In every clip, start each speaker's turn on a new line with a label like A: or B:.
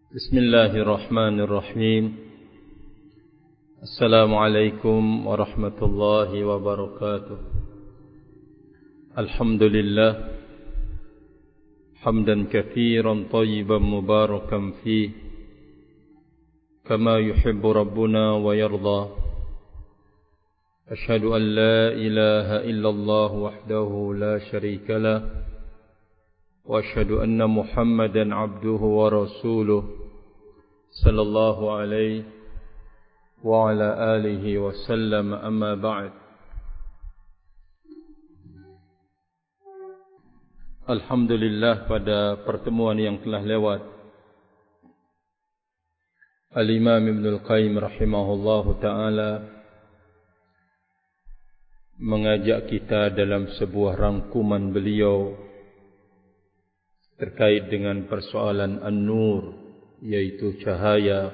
A: بسم الله الرحمن الرحيم السلام عليكم ورحمة الله وبركاته الحمد لله حمدا كثيرا طيبا مباركا فيه كما يحب ربنا ويرضى أشهد أن لا إله إلا الله وحده لا شريك له وأشهد أن محمدا عبده ورسوله صلى الله عليه وعلى آله وسلم أما بعد Alhamdulillah, pada pertemuan yang telah lewat Al-Imam Ibn Al-Qayyim rahimahullahu ta'ala mengajak kita dalam sebuah rangkuman beliau terkait dengan persoalan An-Nur, yaitu cahaya,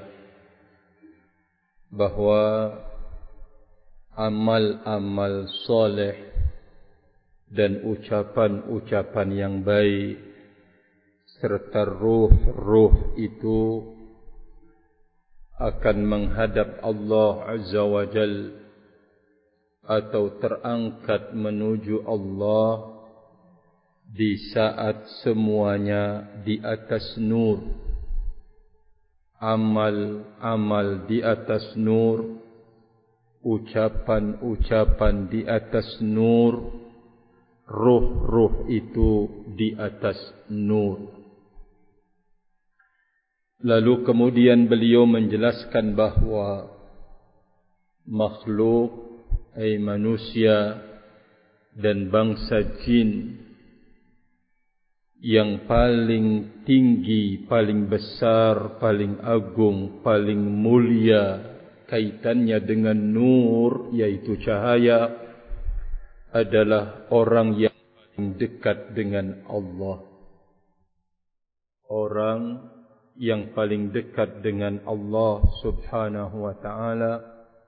A: bahwa amal-amal soleh dan ucapan-ucapan yang baik serta ruh-ruh itu akan menghadap Allah Azza wa Jal atau terangkat menuju Allah di saat semuanya di atas nur. Amal-amal di atas nur, ucapan-ucapan di atas nur, ruh-ruh itu di atas nur. Lalu kemudian beliau menjelaskan bahawa makhluk, manusia dan bangsa jin yang paling tinggi, paling besar, paling agung, paling mulia kaitannya dengan nur, yaitu cahaya, adalah orang yang paling dekat dengan Allah. Orang yang paling dekat dengan Allah Subhanahu wa ta'ala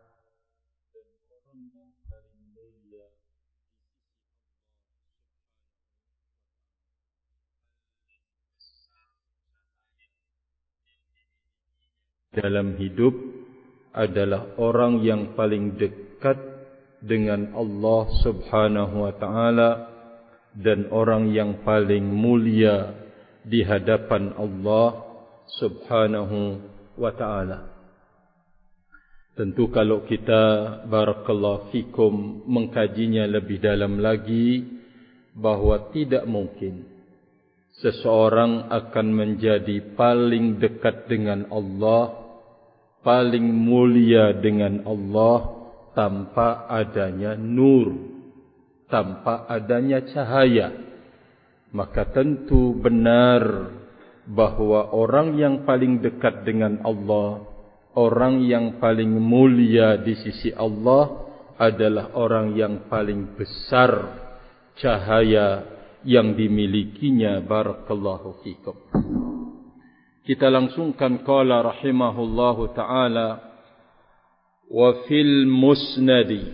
A: dalam hidup adalah orang yang paling dekat dengan Allah Subhanahu wa ta'ala dan orang yang paling mulia di hadapan Allah Subhanahu wa ta'ala. Tentu kalau kita barakallahu fikum mengkajinya lebih dalam lagi, bahwa tidak mungkin seseorang akan menjadi paling dekat dengan Allah, paling mulia dengan Allah tanpa adanya nur, tanpa adanya cahaya. Maka tentu benar bahawa orang yang paling dekat dengan Allah, orang yang paling mulia di sisi Allah adalah orang yang paling besar cahaya yang dimilikinya. Barakallahu fikum. Kita langsungkan qala rahimahullahu ta'ala wa fil musnadi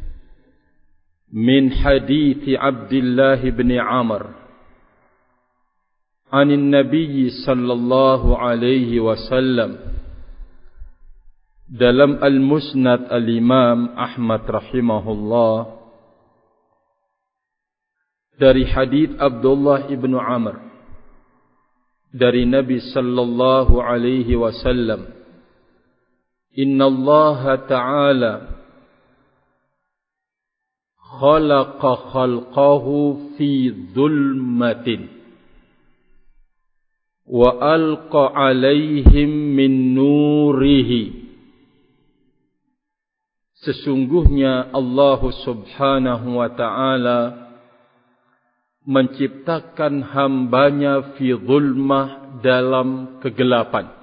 A: min hadithi Abdullah bin Amr anin Nabi sallallahu alaihi wasallam, dalam al-musnad al-Imam Ahmad rahimahullah dari hadith Abdullah bin Amr dari Nabi sallallahu alaihi wasallam, inna Allah ta'ala khalaqa khalqahu fi dhulmatin wa alqa alaihim min nurihi. Sesungguhnya Allah Subhanahu wa ta'ala menciptakan hambanya fi zulmah, dalam kegelapan,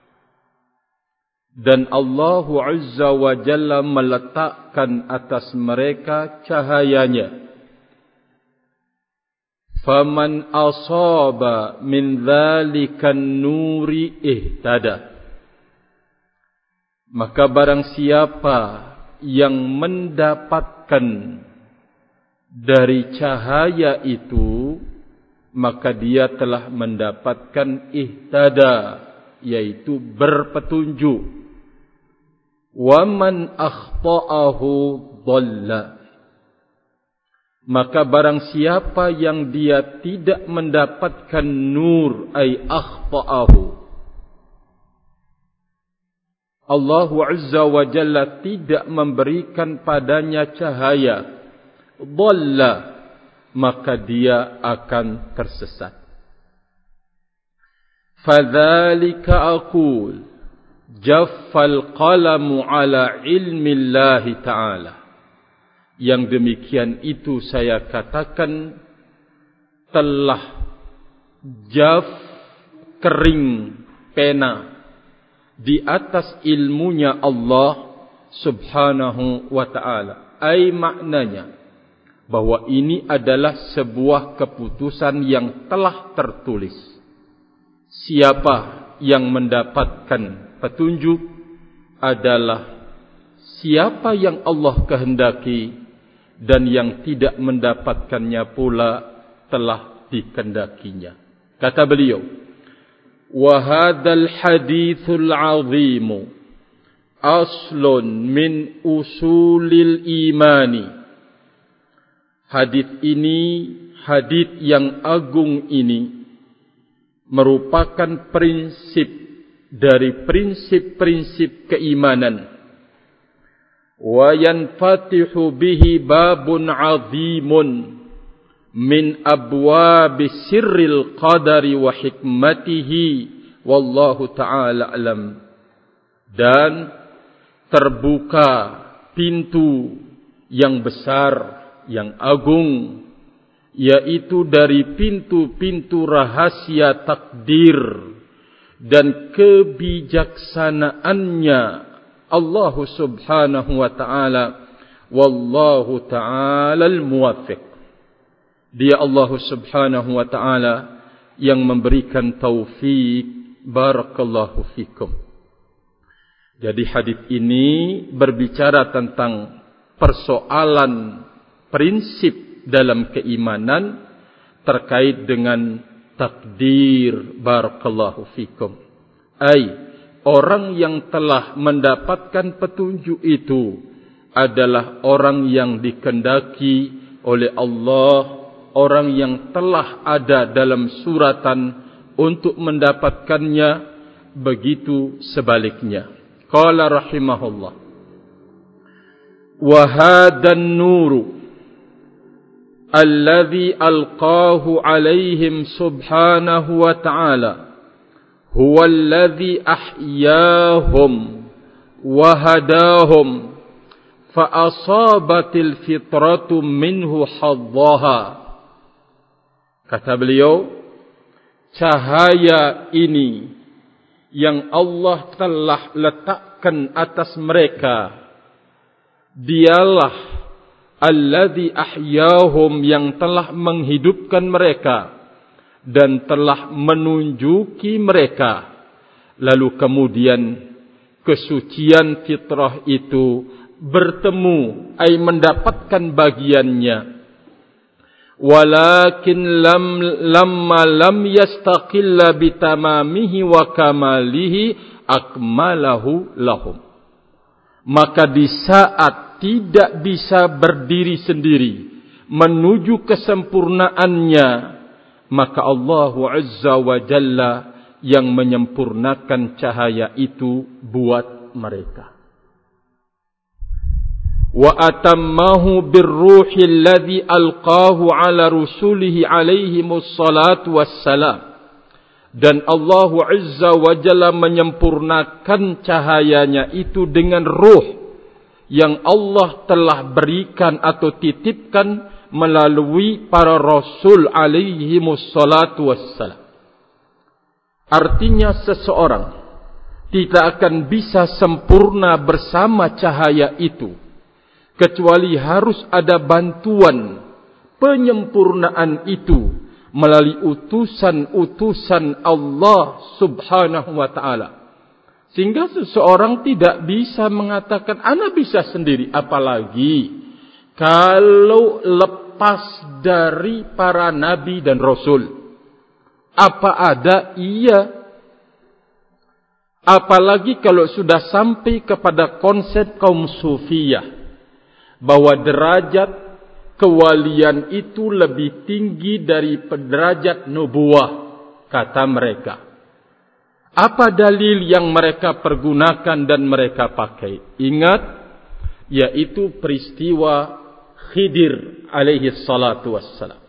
A: dan Allah Azza wa Jalla meletakkan atas mereka cahayanya. Faman asaba min dzalikan nuri ihtada, maka barang siapa yang mendapatkan dari cahaya itu, maka dia telah mendapatkan ihtada, yaitu berpetunjuk. Wa man akhta'ahu dhalla. Maka barang siapa yang dia tidak mendapatkan nur, ay akhta'ahu, Allah Azza wa Jalla tidak memberikan padanya cahaya, dhalla, maka dia akan tersesat. Fadzalika aqul jaffal qalamu ala ilmi Allah Ta'ala. Yang demikian itu saya katakan telah jaf, kering pena di atas ilmunya Allah Subhanahu wa Ta'ala. Ai maknanya bahwa ini adalah sebuah keputusan yang telah tertulis. Siapa yang mendapatkan petunjuk adalah siapa yang Allah kehendaki, dan yang tidak mendapatkannya pula telah dikehendakinya. Kata beliau, wa hadzal haditsul azim aslun min usulil imani. Hadis ini, hadis yang agung ini merupakan prinsip dari prinsip-prinsip keimanan. Wa yanfatihu bihi babun azimun min abwabi sirril qadari wa hikmatihi wallahu ta'ala alam. Dan terbuka pintu yang besar, yang agung, yaitu dari pintu-pintu rahasia takdir dan kebijaksanaannya Allah Subhanahu wa Ta'ala. Wallahu Ta'ala al-muwaffiq. Dia Allah Subhanahu wa Ta'ala yang memberikan taufik. Barakallahu fikum. Jadi hadis ini berbicara tentang persoalan prinsip dalam keimanan terkait dengan takdir. Barakallahu fikum. Orang yang telah mendapatkan petunjuk itu adalah orang yang dikehendaki oleh Allah, orang yang telah ada dalam suratan untuk mendapatkannya, begitu sebaliknya. Qala rahimahullah, wa hadan nuru alladhi alqahu alaihim subhanahu wa ta'ala huwa alladhi ahyahum wa hadahum fa asabatil fitratu minhu haddaha. Kata beliau, cahaya ini yang Allah telah letakkan atas mereka, dialah alladhi ahyahum, yang telah menghidupkan mereka dan telah menunjuki mereka. Lalu kemudian kesucian fitrah itu bertemu, ay mendapatkan bagiannya. Walakin lamma lam yastaqilla bitamamihi wa kamalihi akmalahu lahum. Maka di saat tidak bisa berdiri sendiri menuju kesempurnaannya, maka Allah Azza wa Jalla yang menyempurnakan cahaya itu buat mereka. Wa atammahu birruhi alladhi alqahu ala rusulihi alaihimus salatu wassalam. Dan Allah Azza wa Jalla menyempurnakan cahayanya itu dengan ruh yang Allah telah berikan atau titipkan melalui para rasul alaihimus salatu wassalam. Artinya seseorang tidak akan bisa sempurna bersama cahaya itu kecuali harus ada bantuan penyempurnaan itu melalui utusan-utusan Allah Subhanahu wa Ta'ala. Sehingga seseorang tidak bisa mengatakan ana bisa sendiri, apalagi kalau lepas dari para nabi dan rasul. Apa ada? Iya. Apalagi kalau sudah sampai kepada konsep kaum sufiyah, bahwa derajat kewalian itu lebih tinggi dari derajat nubuwah, kata mereka. Apa dalil yang mereka pergunakan dan mereka pakai? Ingat, yaitu peristiwa Khidir alaihi salatu wassalam.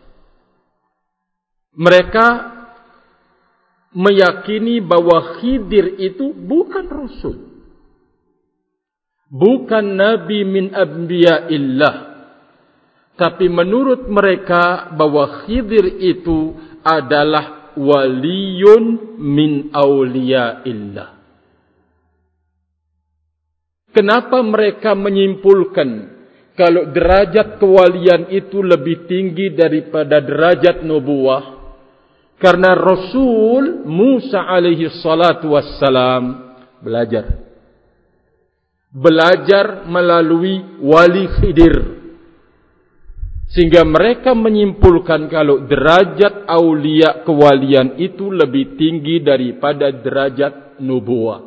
A: Mereka meyakini bahwa Khidir itu bukan Rasul, bukan Nabi min anbiya'illah, tapi menurut mereka bahwa Khidir itu adalah waliyun min awliya'illah. Kenapa mereka menyimpulkan kalau derajat kewalian itu lebih tinggi daripada derajat nubuwah? Karena Rasul Musa alaihi salatu wassalam belajar melalui wali Khidir, sehingga mereka menyimpulkan kalau derajat aulia kewalian itu lebih tinggi daripada derajat nubuwah.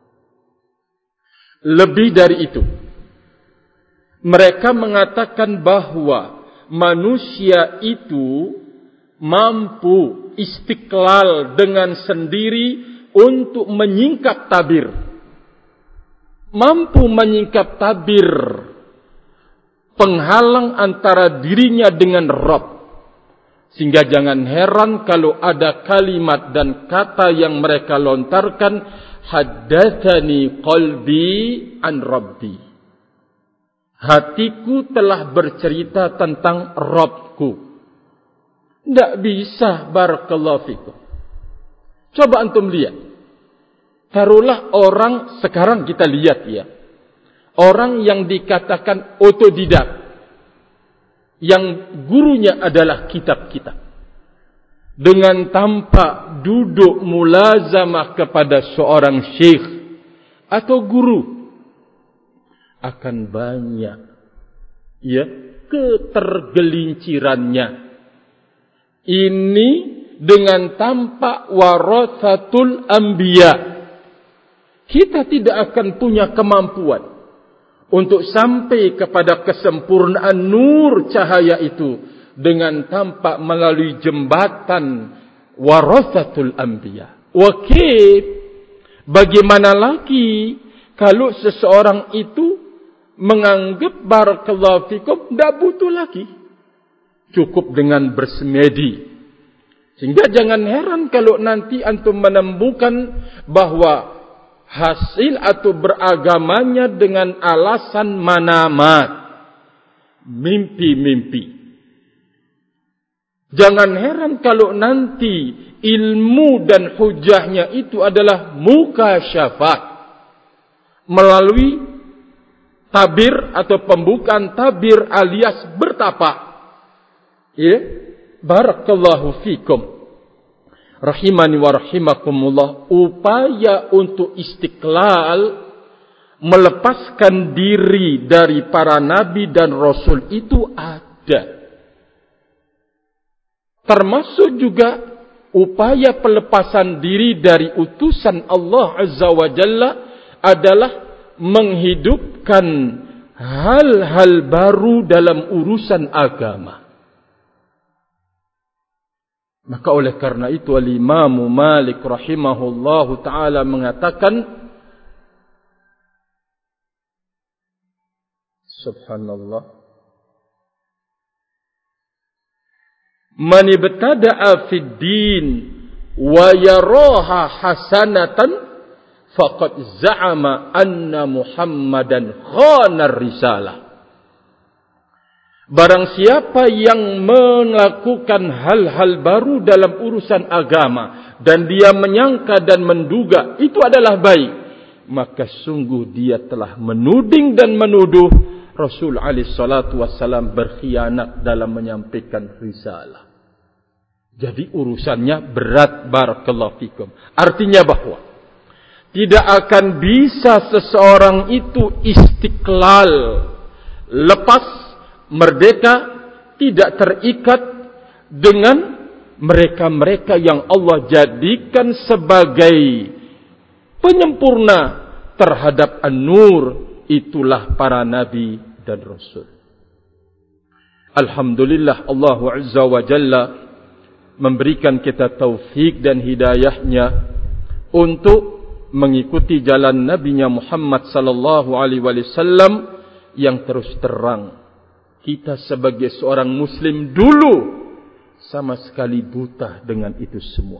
A: Lebih dari itu, mereka mengatakan bahwa manusia itu mampu istiqlal dengan sendiri untuk menyingkap tabir. Mampu menyingkap tabir, penghalang antara dirinya dengan Rabb. Sehingga jangan heran kalau ada kalimat dan kata yang mereka lontarkan, haddatsani qalbi an Rabbi. Hatiku telah bercerita tentang Rabbku. Tidak bisa, barakallahu fikum. Coba antum lihat. Taruhlah orang, sekarang kita lihat ya, orang yang dikatakan otodidak, yang gurunya adalah kitab-kitab, dengan tanpa duduk mulazamah kepada seorang syekh atau guru, akan banyak ya ketergelincirannya. Ini dengan tanpa warathatul anbiya. Kita tidak akan punya kemampuan untuk sampai kepada kesempurnaan nur cahaya itu dengan tanpa melalui jembatan warathatul anbiya. Wakif, bagaimana lagi kalau seseorang itu menganggap barakallahu fikum tidak butuh lagi, cukup dengan bersemedi. Sehingga jangan heran kalau nanti antum menemukan bahwa hasil atau beragamanya dengan alasan manamat, mimpi-mimpi. Jangan heran kalau nanti ilmu dan hujahnya itu adalah mukasyafat, melalui tabir atau pembukaan tabir alias bertapa. Ya, barakallahu fikum. Rahimani wa rahimakumullah. Upaya untuk istiqlal, melepaskan diri dari para nabi dan rasul itu ada. Termasuk juga upaya pelepasan diri dari utusan Allah Azza wa Jalla adalah menghidupkan hal-hal baru dalam urusan agama. Maka oleh karena itu Al-Imam Malik rahimahullahu ta'ala mengatakan, subhanallah, man ibtada'a fid din wa yaraha hasanatan faqad za'ama anna Muhammadan khana risalah. Barang siapa yang melakukan hal-hal baru dalam urusan agama dan dia menyangka dan menduga itu adalah baik, maka sungguh dia telah menuding dan menuduh Rasul alaihi salatu wassalam berkhianat dalam menyampaikan risalah. Jadi urusannya berat, barakallahu fikum. Artinya bahwa tidak akan bisa seseorang itu istiqlal, lepas, merdeka, tidak terikat dengan mereka-mereka yang Allah jadikan sebagai penyempurna terhadap An-Nur, itulah para nabi dan rasul. Alhamdulillah Allah Azza wa Jalla memberikan kita taufik dan hidayahnya untuk mengikuti jalan Nabi-Nya Muhammad sallallahu alaihi wasallam yang terus terang. Kita sebagai seorang muslim dulu sama sekali buta dengan itu semua.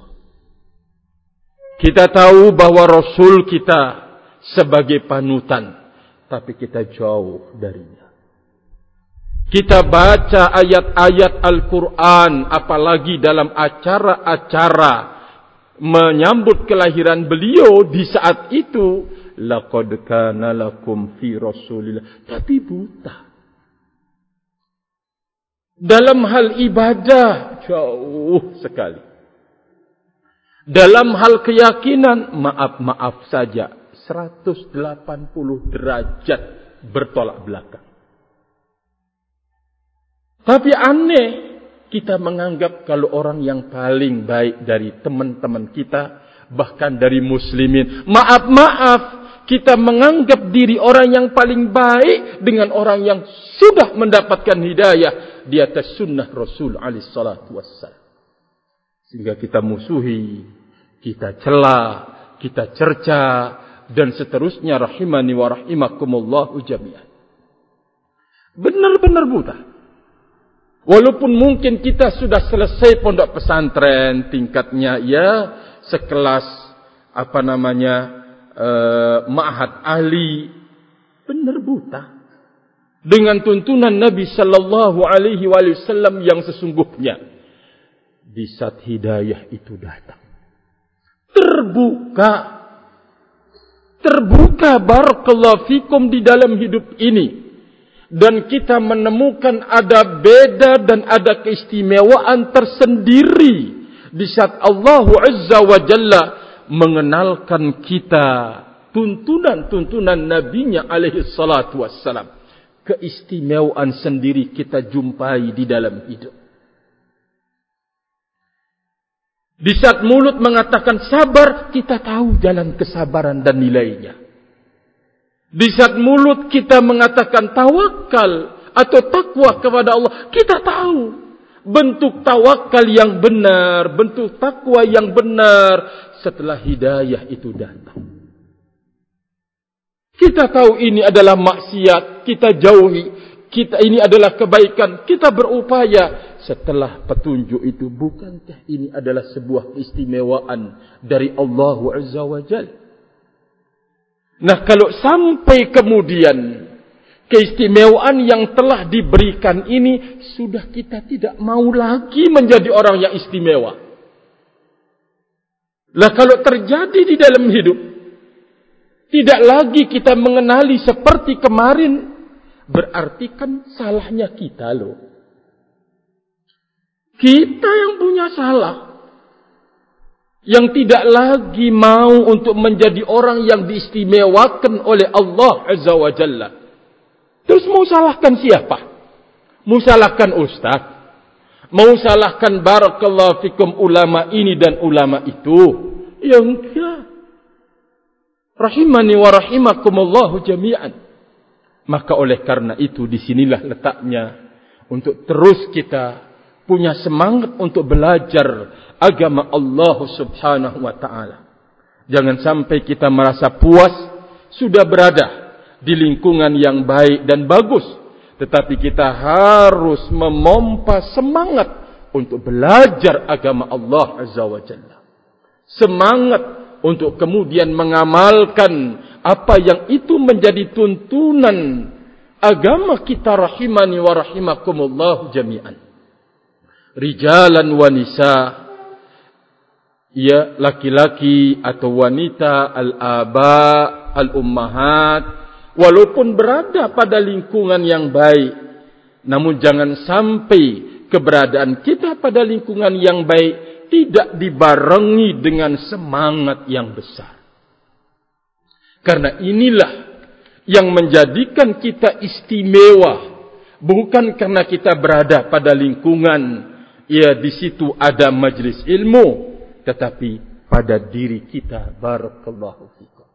A: Kita tahu bahwa Rasul kita sebagai panutan, tapi kita jauh darinya. Kita baca ayat-ayat Al-Quran, apalagi dalam acara-acara menyambut kelahiran beliau di saat itu. Laqad kana lakum fi Rasulillah. Tapi buta. Dalam hal ibadah, jauh sekali. Dalam hal keyakinan, maaf saja, 180 derajat bertolak belakang. Tapi aneh, kita menganggap kalau orang yang paling baik dari teman-teman kita, bahkan dari muslimin, maaf, kita menganggap diri orang yang paling baik dengan orang yang sudah mendapatkan hidayah di atas sunnah Rasul alaihi salatu wassalam. Sehingga kita musuhi, kita cela, kita cerca, dan seterusnya, rahimani wa rahimakumullahu jami'an. Benar-benar buta. Walaupun mungkin kita sudah selesai pondok pesantren, tingkatnya ya sekelas ma'had ahli, benar buta dengan tuntunan Nabi sallallahu alaihi wasallam yang sesungguhnya. Di saat hidayah itu datang, terbuka barakallahu fikum di dalam hidup ini. Dan kita menemukan ada beda dan ada keistimewaan tersendiri di saat Allah Azza wa Jalla mengenalkan kita tuntunan Nabi-Nya alaihi salatu wassalam. Keistimewaan sendiri kita jumpai di dalam hidup. Di saat mulut mengatakan sabar, kita tahu jalan kesabaran dan nilainya. Di saat mulut kita mengatakan tawakal atau takwa kepada Allah, kita tahu bentuk tawakal yang benar, bentuk takwa yang benar setelah hidayah itu datang. Kita tahu ini adalah maksiat, kita jauhi. Ini adalah kebaikan, kita berupaya. Setelah petunjuk itu, bukankah ini adalah sebuah keistimewaan dari Allah Azza wa Jalla? Nah, kalau sampai kemudian keistimewaan yang telah diberikan ini sudah kita tidak mau lagi menjadi orang yang istimewa. Lah, kalau terjadi di dalam hidup, tidak lagi kita mengenali seperti kemarin, berarti kan salahnya kita loh. Kita yang punya salah. Yang tidak lagi mau untuk menjadi orang yang diistimewakan oleh Allah Azza wa Jalla. Terus mau salahkan siapa? Mau salahkan ustaz? Mau salahkan barakallahu fikum ulama ini dan ulama itu? Ya enggak. Rahimani wa rahimakumullahu jami'an. Maka oleh karena itu disinilah letaknya untuk terus kita punya semangat untuk belajar agama Allah subhanahu wa ta'ala. Jangan sampai kita merasa puas sudah berada di lingkungan yang baik dan bagus. Tetapi kita harus memompa semangat untuk belajar agama Allah Azza wa Jalla. Semangat untuk kemudian mengamalkan apa yang itu menjadi tuntunan agama kita, rahimani wa rahimakumullah jami'an. Rijalan wa nisa, ya laki-laki atau wanita, al-aba, al-ummahat, walaupun berada pada lingkungan yang baik, namun jangan sampai keberadaan kita pada lingkungan yang baik tidak dibarengi dengan semangat yang besar. Karena inilah yang menjadikan kita istimewa, bukan karena kita berada pada lingkungan ya di situ ada majlis ilmu, tetapi pada diri kita, barakallahu fikum.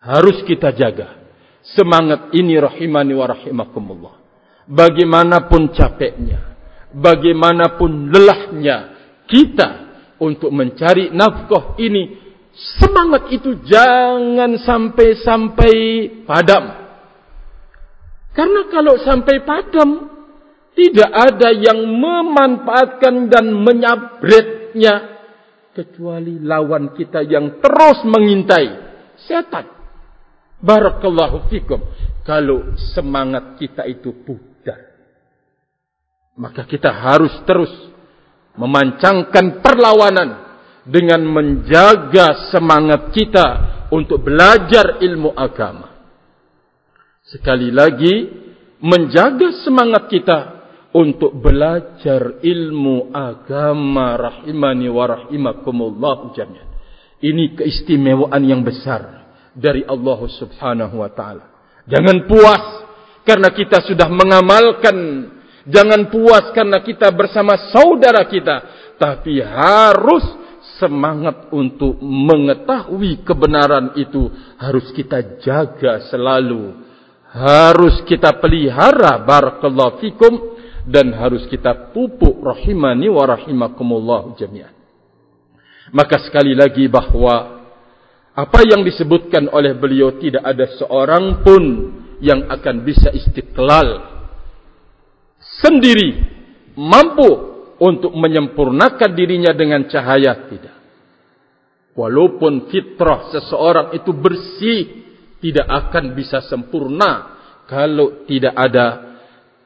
B: harus kita jaga. Semangat ini rahimani wa rahimakumullah. Bagaimanapun capeknya, bagaimanapun lelahnya kita untuk mencari nafkah ini, semangat itu jangan sampai padam. Karena kalau sampai padam, tidak ada yang memanfaatkan dan menyabretnya kecuali lawan kita yang terus mengintai, setan. Barakallahu fikum. Kalau semangat kita itu pudar, maka kita harus terus memancangkan perlawanan dengan menjaga semangat kita untuk belajar ilmu agama. Sekali lagi, menjaga semangat kita untuk belajar ilmu agama rahimani wa rahimakumullah jami'an. Ini keistimewaan yang besar dari Allah Subhanahu wa taala. Jangan puas karena kita sudah mengamalkan, jangan puas karena kita bersama saudara kita, tapi harus semangat untuk mengetahui kebenaran itu harus kita jaga selalu. Harus kita pelihara barakallahu fikum dan harus kita pupuk rahimani wa rahimakumullah jami'an. Maka sekali lagi bahwa apa yang disebutkan oleh beliau, tidak ada seorang pun yang akan bisa istiqlal sendiri, mampu untuk menyempurnakan dirinya dengan cahaya, tidak. Walaupun fitrah seseorang itu bersih, tidak akan bisa sempurna kalau tidak ada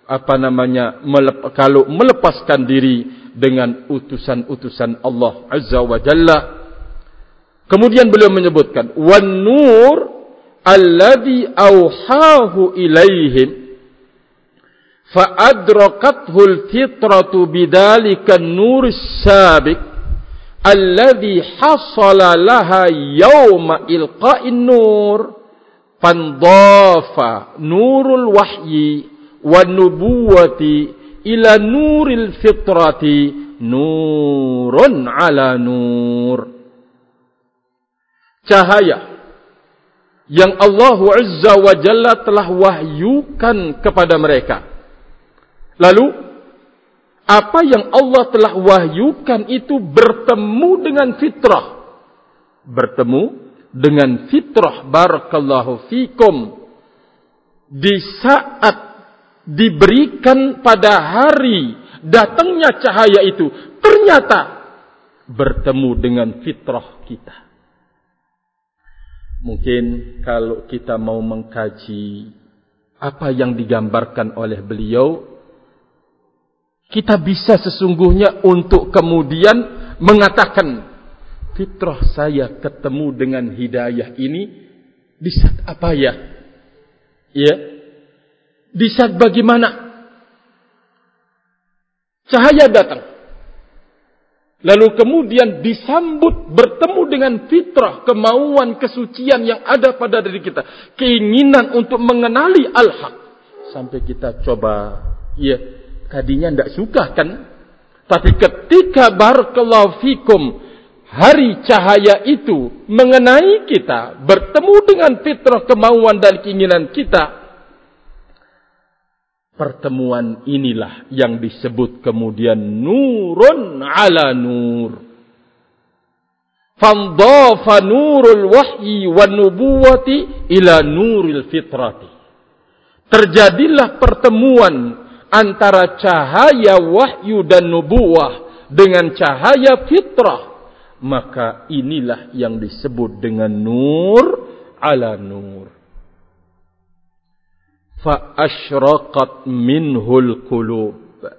B: kalau melepaskan diri dengan utusan-utusan Allah Azza wa Jalla. Kemudian beliau menyebutkan wan nur alladhi auhahu ilaihim fa adrakathu al-fitratu bidzalika an-nur as-sabiq alladhi hasala laha yawma ilqa'in nur fandafa nurul wahyi wan nubuwati ila nuril fitrati nurun ala nur. Cahaya yang Allah Azza wa Jalla telah wahyukan kepada mereka. Lalu apa yang Allah telah wahyukan itu bertemu dengan fitrah. Bertemu dengan fitrah barakallahu fikum. Di saat diberikan pada hari datangnya cahaya itu, ternyata bertemu dengan fitrah kita. Mungkin kalau kita mau mengkaji apa yang digambarkan oleh beliau, kita bisa sesungguhnya untuk kemudian mengatakan, fitrah saya ketemu dengan hidayah ini di saat apa ya? Ya, di saat bagaimana? Cahaya datang, lalu kemudian disambut bertemu dengan fitrah, kemauan kesucian yang ada pada diri kita, keinginan untuk mengenali al-haq. Sampai kita coba, ya, tadinya tidak suka kan? Tapi ketika barakallahu fikum hari cahaya itu mengenai kita, bertemu dengan fitrah, kemauan dan keinginan kita, pertemuan inilah yang disebut kemudian nurun ala nur. Fandafa nurul wahyi wan nubuwati ila nuril fitrati. Terjadilah pertemuan antara cahaya wahyu dan nubuwah dengan cahaya fitrah. Maka inilah yang disebut dengan nur ala nur. Fa asyraqat minhul qulub.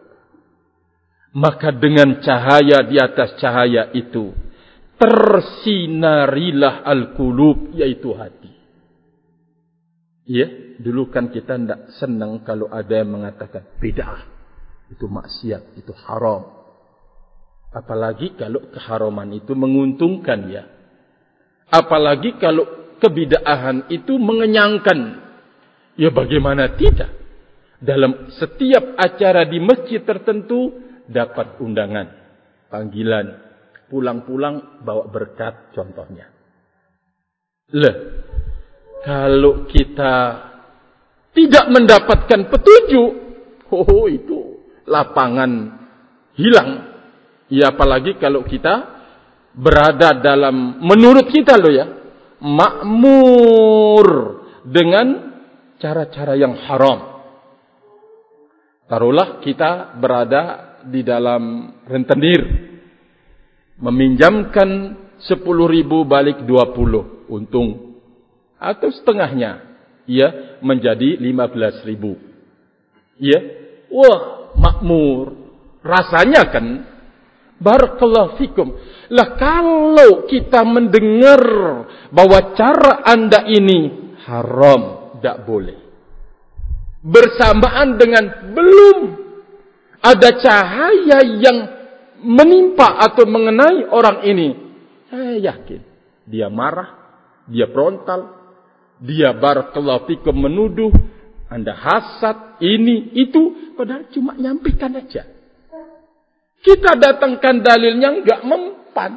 B: Maka dengan cahaya di atas cahaya itu tersinarilah al-qulub, yaitu hati. Ya, dulu kan kita tidak senang kalau ada yang mengatakan bid'ah, itu maksiat, itu haram. Apalagi kalau keharaman itu menguntungkan, ya. Apalagi kalau kebid'ahan itu mengenyangkan. Ya bagaimana tidak? Dalam setiap acara di masjid tertentu dapat undangan, panggilan, pulang-pulang bawa berkat contohnya. Kalau kita tidak mendapatkan petunjuk, itu lapangan hilang. Ya, apalagi kalau kita berada dalam, menurut kita loh ya, makmur dengan cara-cara yang haram. Taruhlah kita berada di dalam rentenir, meminjamkan 10.000 balik 20 untung, atau setengahnya, ya, menjadi 15.000. Ya, wah, makmur. Rasanya kan, barakallahu fikum. Lah kalau kita mendengar bahwa cara Anda ini haram, tidak boleh. Bersamaan dengan belum ada cahaya yang menimpa atau mengenai orang ini, saya yakin dia marah, dia frontal, dia barakallahu fikum menuduh, Anda hasad, ini, itu, padahal cuma nyampaikan aja. Kita datangkan dalilnya enggak mempan.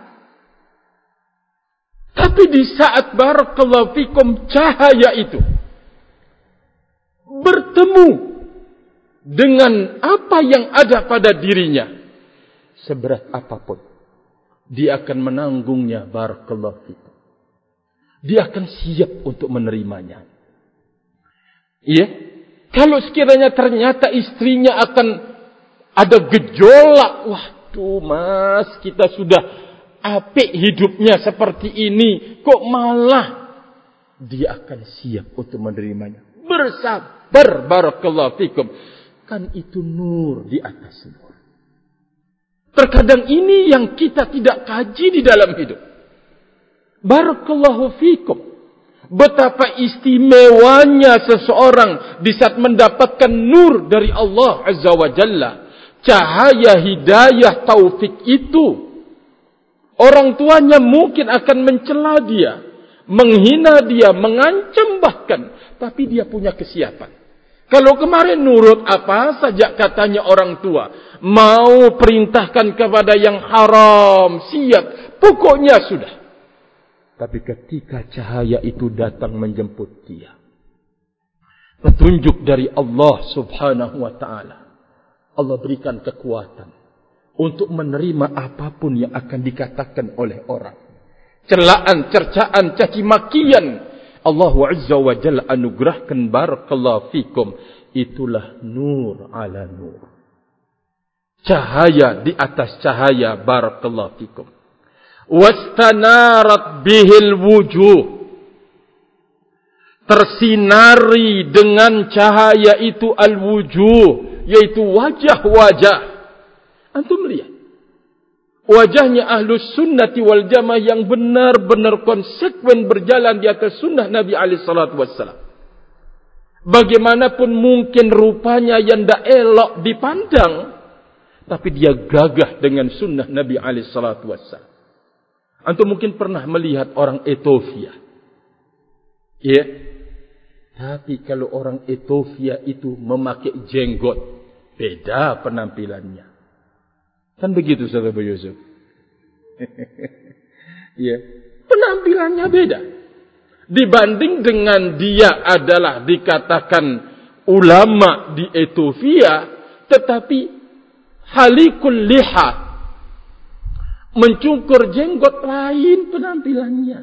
B: Tapi di saat barakallahu fikum cahaya itu bertemu dengan apa yang ada pada dirinya, seberat apapun, dia akan menanggungnya barakallahu fikum. Dia akan siap untuk menerimanya. Iya, kalau sekiranya ternyata istrinya akan ada gejolak, waduh mas, kita sudah apik hidupnya seperti ini, kok malah, dia akan siap untuk menerimanya. Bersabar barakallahu fikum. Kan itu nur di atas nur. Terkadang ini yang kita tidak kaji di dalam hidup. Barakallahu fikum. Betapa istimewanya seseorang di saat mendapatkan nur dari Allah Azza wa Jalla. Cahaya hidayah taufik itu. Orang tuanya mungkin akan mencela dia, menghina dia, mengancam bahkan. Tapi dia punya kesiapan. Kalau kemarin nurut apa saja katanya orang tua, mau perintahkan kepada yang haram, siap. Pokoknya sudah. Tapi ketika cahaya itu datang menjemput dia, petunjuk dari Allah Subhanahu wa ta'ala, Allah berikan kekuatan untuk menerima apapun yang akan dikatakan oleh orang. Celaan, cercaan, caci makian, Allah Azza wa Jalla anugerahkan barakallahu fikum. Itulah nur ala nur. Cahaya di atas cahaya barakallahu fikum. Wastanarat bihil wujuh. Tersinari dengan cahaya itu al-wujuh, yaitu wajah-wajah. Antum lihat wajahnya ahlus sunnati wal jamaah yang benar-benar konsekuen berjalan di atas sunnah Nabi alaihi salatu wassalam. Bagaimanapun mungkin rupanya yang tidak elok dipandang, tapi dia gagah dengan sunnah Nabi alaihi salatu wassalam. Antum mungkin pernah melihat orang Ethiopia. Ya. Tapi kalau orang Ethiopia itu memakai jenggot, beda penampilannya. Kan begitu Saudara Abu Yusuf? Ya, penampilannya beda. Dibanding dengan dia adalah dikatakan ulama di Ethiopia, tetapi halikul liha, mencungkur jenggot, lain penampilannya.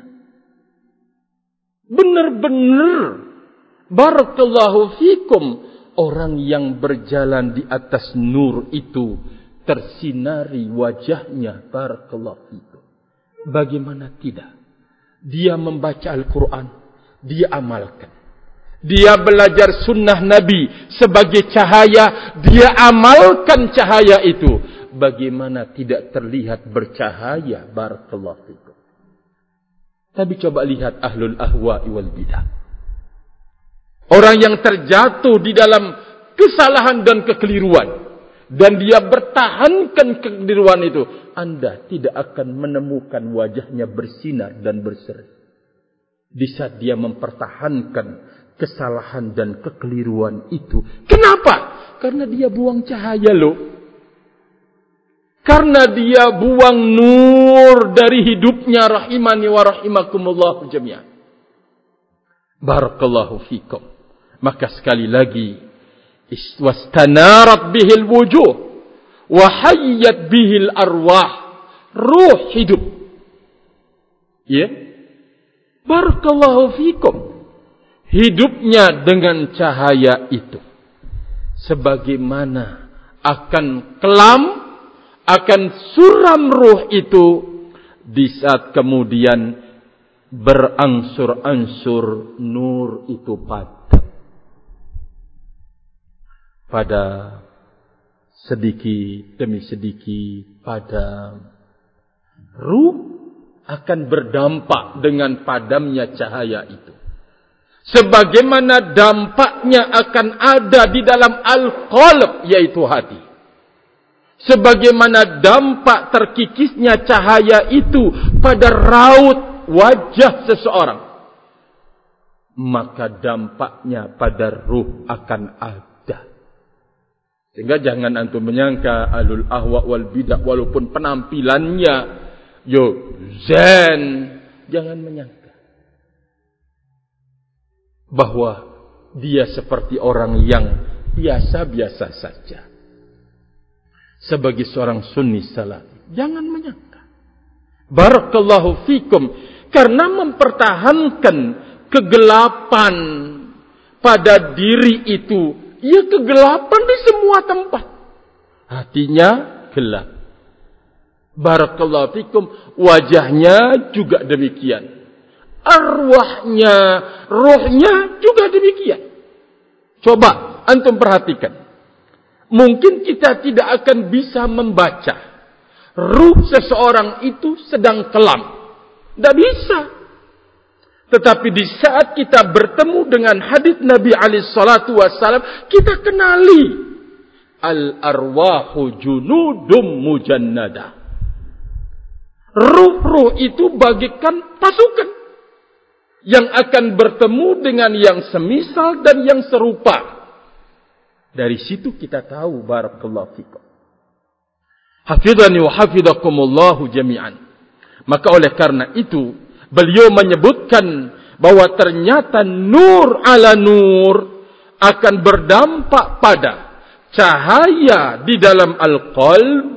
B: Benar-benar barakallahu fikum, orang yang berjalan di atas nur itu tersinari wajahnya barakallahu fikum. Bagaimana tidak? Dia membaca Al-Quran, dia amalkan. Dia belajar sunnah Nabi sebagai cahaya, dia amalkan cahaya itu. Bagaimana tidak terlihat bercahaya barakallahu fikum. Tapi coba lihat ahlul ahwa'i wal bidah. Orang yang terjatuh di dalam kesalahan dan kekeliruan, dan dia bertahankan kekeliruan itu, Anda tidak akan menemukan wajahnya bersinar dan berseri. Di saat dia mempertahankan kesalahan dan kekeliruan itu. Kenapa? Karena dia buang cahaya loh. Karena dia buang nur dari hidupnya, rahimani wa rahimakumullah jami'an. Barakallahu fikum. Maka sekali lagi, wastanarat bihil wujuh wa hayyat bihil arwah. Ruh hidup. Ya. Barakallahu fikum. Hidupnya dengan cahaya itu. Sebagaimana akan kelam, akan suram ruh itu di saat kemudian berangsur-angsur nur itu padam. Pada sedikit demi sedikit padam. Ruh akan berdampak dengan padamnya cahaya itu. Sebagaimana dampaknya akan ada di dalam al-qalb, yaitu hati. Sebagaimana dampak terkikisnya cahaya itu pada raut wajah seseorang, maka dampaknya pada ruh akan ada. Sehingga jangan antum menyangka alul ahwa wal bidah walaupun penampilannya zen, jangan menyangka bahwa dia seperti orang yang biasa-biasa saja. Sebagai seorang sunni salafi, jangan menyangka. Barakallahu fikum. Karena mempertahankan kegelapan pada diri itu, ya kegelapan di semua tempat. Hatinya gelap. Barakallahu fikum. Wajahnya juga demikian. Arwahnya, rohnya juga demikian. Coba antum perhatikan. Mungkin kita tidak akan bisa membaca ruh seseorang itu sedang kelam. Tidak bisa. Tetapi di saat kita bertemu dengan hadits Nabi SAW, kita kenali. Al-arwahu junudum mujannada. Ruh-ruh itu bagikan pasukan yang akan bertemu dengan yang semisal dan yang serupa. Dari situ kita tahu, barakallahu fikum. Hafidhani wa hafidhakumullahu jami'an. Maka oleh karena itu, beliau menyebutkan bahwa ternyata nur ala nur akan berdampak pada cahaya di dalam al-qalb,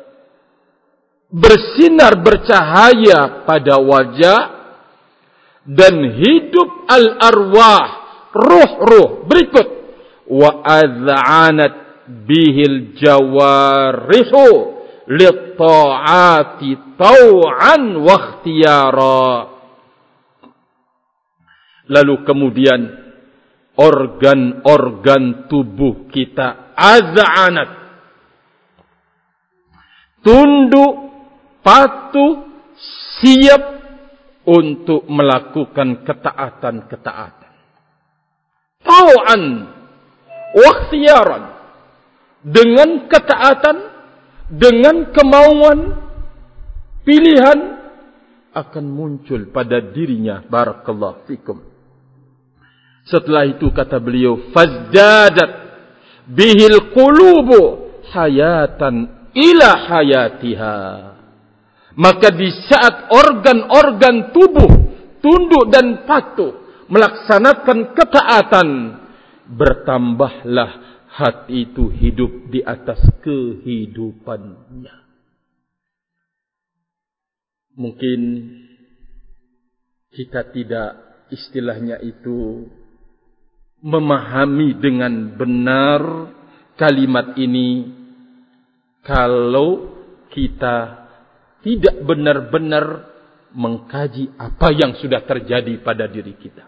B: bersinar bercahaya pada wajah, dan hidup al-arwah, ruh-ruh. Berikut, wa ad'anat bihil jawarihu lit-ta'ati taw'an wa ikhtiyara. Lalu kemudian organ-organ tubuh kita ad'anat, tunduk, patuh, siap untuk melakukan ketaatan-ketaatan. Tau'an wa ikhtiyaran. Dengan ketaatan, dengan kemauan, pilihan akan muncul pada dirinya. Barakallahu fikum. Setelah itu kata beliau, fazdadat bihil qulubu hayatan ila hayatiha. Maka di saat organ-organ tubuh tunduk dan patuh melaksanakan ketaatan, bertambahlah hati itu hidup di atas kehidupannya. Mungkin kita tidak istilahnya itu memahami dengan benar kalimat ini kalau kita tidak benar-benar mengkaji apa yang sudah terjadi pada diri kita.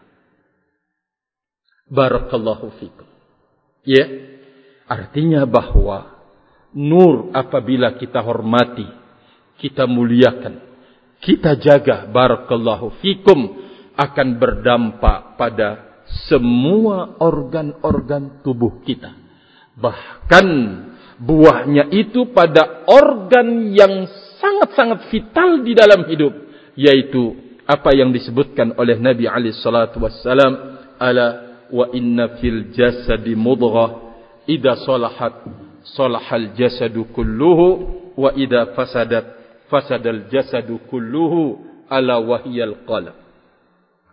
B: Barakallahu fikum. Ya, artinya bahwa nur apabila kita hormati, kita muliakan, kita jaga, barakallahu fikum, akan berdampak pada semua organ-organ tubuh kita. Bahkan buahnya itu pada organ yang sangat-sangat vital di dalam hidup, yaitu apa yang disebutkan oleh Nabi SAW, ala wa inna fil jasadi mudghah idza salahat salahal jasadu kulluhu wa idza fasadat fasadal jasadu kulluhu ala wa hiyal qalb.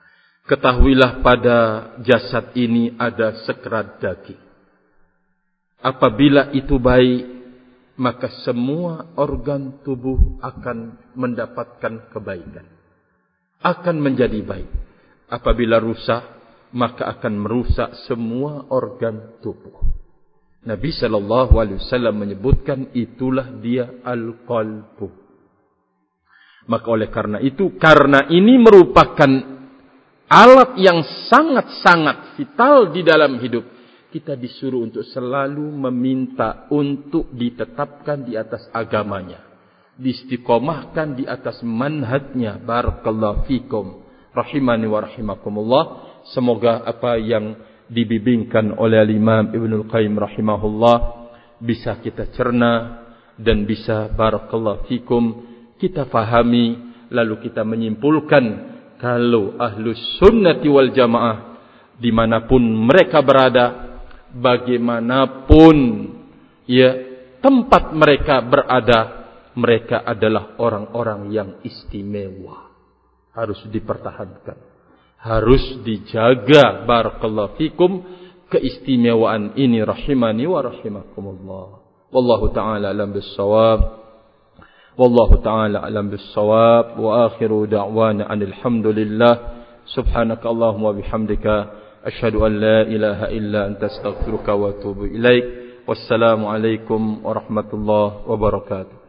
B: ketahuilah pada jasad ini ada sekerat daging. Apabila itu baik, maka semua organ tubuh akan mendapatkan kebaikan, akan menjadi baik. Apabila rusak, maka akan merusak semua organ tubuh. Nabi SAW menyebutkan itulah dia al-qalbu. Maka oleh karena itu, karena ini merupakan alat yang sangat-sangat vital di dalam hidup, kita disuruh untuk selalu meminta untuk ditetapkan di atas agamanya, diistiqomahkan di atas manhajnya. Barakallahu fikum, rahimani wa rahimakumullah. Semoga apa yang dibimbingkan oleh Imam Ibnul Qayyim rahimahullah bisa kita cerna dan bisa barakallahu fikum kita fahami, lalu kita menyimpulkan kalau ahlus sunnati wal jamaah dimanapun mereka berada, bagaimanapun ya tempat mereka berada, mereka adalah orang-orang yang istimewa, harus dipertahankan, harus dijaga barakallahu fikum keistimewaan ini rahimani wa rahimakumullah. Wallahu ta'ala alam bis-shawab. Wallahu ta'ala alam bis-shawab. Wa akhiru da'wana alhamdulillah. Subhanaka Allahumma bihamdika asyhadu an la ilaha illa anta astaghfiruka wa atubu ilaik. Wassalamu alaikum warahmatullahi wabarakatuh.